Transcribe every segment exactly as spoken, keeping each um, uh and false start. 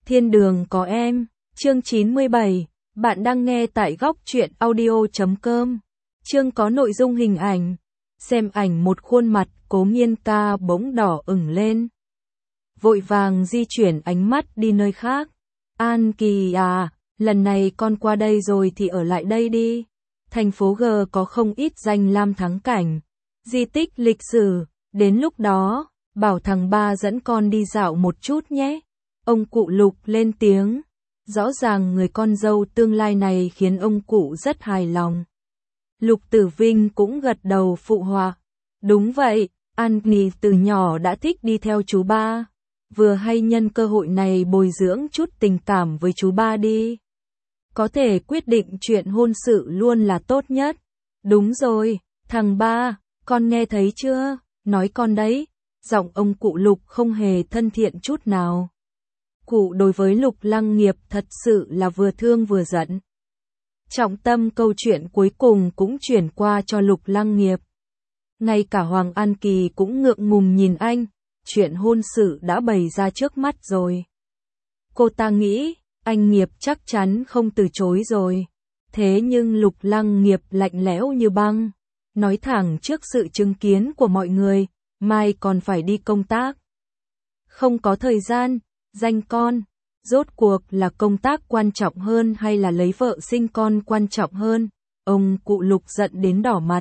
Thiên đường có em, chương chín mươi bảy, bạn đang nghe tại góc truyện audio chấm com. Chương có nội dung hình ảnh. Xem ảnh một khuôn mặt Cố Nghiên Ca bỗng đỏ ửng lên. Vội vàng di chuyển ánh mắt đi nơi khác. An Kỳ à, lần này con qua đây rồi thì ở lại đây đi. Thành phố G có không ít danh lam thắng cảnh, di tích lịch sử, đến lúc đó, bảo thằng ba dẫn con đi dạo một chút nhé. Ông cụ Lục lên tiếng, rõ ràng người con dâu tương lai này khiến ông cụ rất hài lòng. Lục Tử Vinh cũng gật đầu phụ họa. Đúng vậy, An Kỳ từ nhỏ đã thích đi theo chú ba, vừa hay nhân cơ hội này bồi dưỡng chút tình cảm với chú ba đi. Có thể quyết định chuyện hôn sự luôn là tốt nhất. Đúng rồi, thằng ba, con nghe thấy chưa, nói con đấy. Giọng ông cụ Lục không hề thân thiện chút nào. Cụ đối với Lục Lăng Nghiệp thật sự là vừa thương vừa giận. Trọng tâm câu chuyện cuối cùng cũng chuyển qua cho Lục Lăng Nghiệp. Ngay cả Hoàng An Kỳ cũng ngượng ngùng nhìn anh, chuyện hôn sự đã bày ra trước mắt rồi. Cô ta nghĩ, anh Nghiệp chắc chắn không từ chối rồi. Thế nhưng Lục Lăng Nghiệp lạnh lẽo như băng, nói thẳng trước sự chứng kiến của mọi người, mai còn phải đi công tác. Không có thời gian, danh con, rốt cuộc là công tác quan trọng hơn hay là lấy vợ sinh con quan trọng hơn? Ông cụ Lục giận đến đỏ mặt.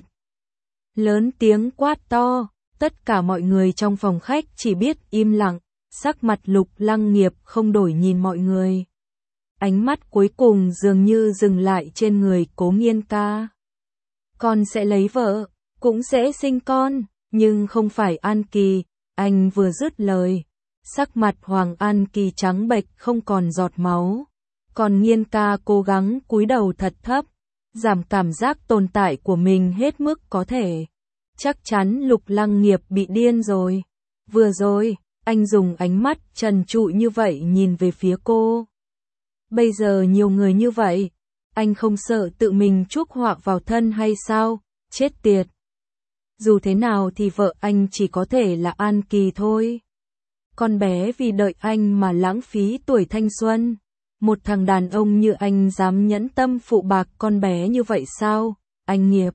Lớn tiếng quát to, tất cả mọi người trong phòng khách chỉ biết im lặng, sắc mặt Lục Lăng Nghiệp không đổi nhìn mọi người. Ánh mắt cuối cùng dường như dừng lại trên người Cố Nghiên Ca. Con sẽ lấy vợ, cũng sẽ sinh con, nhưng không phải An Kỳ. Anh vừa dứt lời, sắc mặt Hoàng An Kỳ trắng bệch không còn giọt máu. Còn Nghiên Ca cố gắng cúi đầu thật thấp, giảm cảm giác tồn tại của mình hết mức có thể. Chắc chắn Lục Lăng Nghiệp bị điên rồi. Vừa rồi, anh dùng ánh mắt trần trụi như vậy nhìn về phía cô. Bây giờ nhiều người như vậy, anh không sợ tự mình chuốc họa vào thân hay sao? Chết tiệt. Dù thế nào thì vợ anh chỉ có thể là An Kỳ thôi. Con bé vì đợi anh mà lãng phí tuổi thanh xuân. Một thằng đàn ông như anh dám nhẫn tâm phụ bạc con bé như vậy sao? Anh Nghiệp.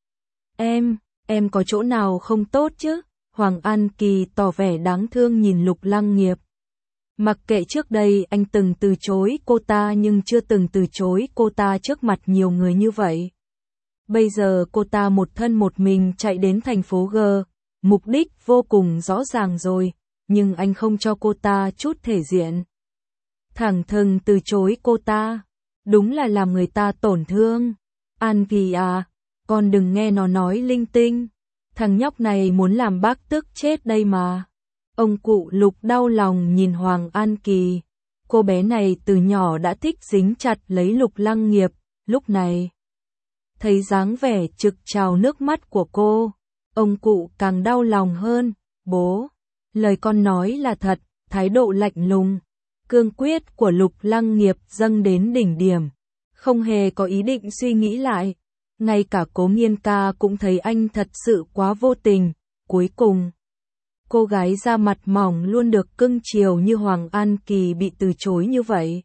Em, em có chỗ nào không tốt chứ? Hoàng An Kỳ tỏ vẻ đáng thương nhìn Lục Lăng Nghiệp. Mặc kệ trước đây anh từng từ chối cô ta nhưng chưa từng từ chối cô ta trước mặt nhiều người như vậy. Bây giờ cô ta một thân một mình chạy đến thành phố G, mục đích vô cùng rõ ràng rồi, nhưng anh không cho cô ta chút thể diện. Thẳng thừng từ chối cô ta, đúng là làm người ta tổn thương. An Kỳ à, con đừng nghe nó nói linh tinh, thằng nhóc này muốn làm bác tức chết đây mà. Ông cụ Lục đau lòng nhìn Hoàng An Kỳ, cô bé này từ nhỏ đã thích dính chặt lấy Lục Lăng Nghiệp, lúc này thấy dáng vẻ trực trào nước mắt của cô, ông cụ càng đau lòng hơn. Bố, lời con nói là thật. Thái độ lạnh lùng, cương quyết của Lục Lăng Nghiệp dâng đến đỉnh điểm, không hề có ý định suy nghĩ lại. Ngay cả Cố Nghiên Ca cũng thấy anh thật sự quá vô tình. Cuối cùng, cô gái da mặt mỏng luôn được cưng chiều như Hoàng An Kỳ bị từ chối như vậy,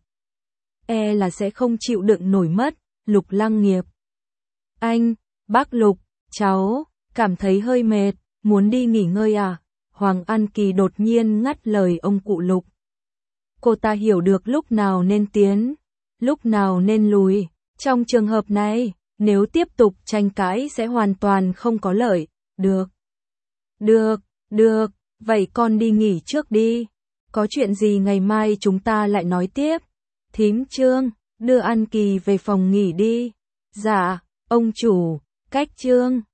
e là sẽ không chịu đựng nổi mất. Lục Lăng Nghiệp. Anh, bác Lục, cháu, cảm thấy hơi mệt, muốn đi nghỉ ngơi à? Hoàng An Kỳ đột nhiên ngắt lời ông cụ Lục. Cô ta hiểu được lúc nào nên tiến, lúc nào nên lùi. Trong trường hợp này, nếu tiếp tục tranh cãi sẽ hoàn toàn không có lợi. Được, được, được, vậy con đi nghỉ trước đi. Có chuyện gì ngày mai chúng ta lại nói tiếp. Thím Trương, đưa An Kỳ về phòng nghỉ đi. Dạ, ông chủ. Cách Trương.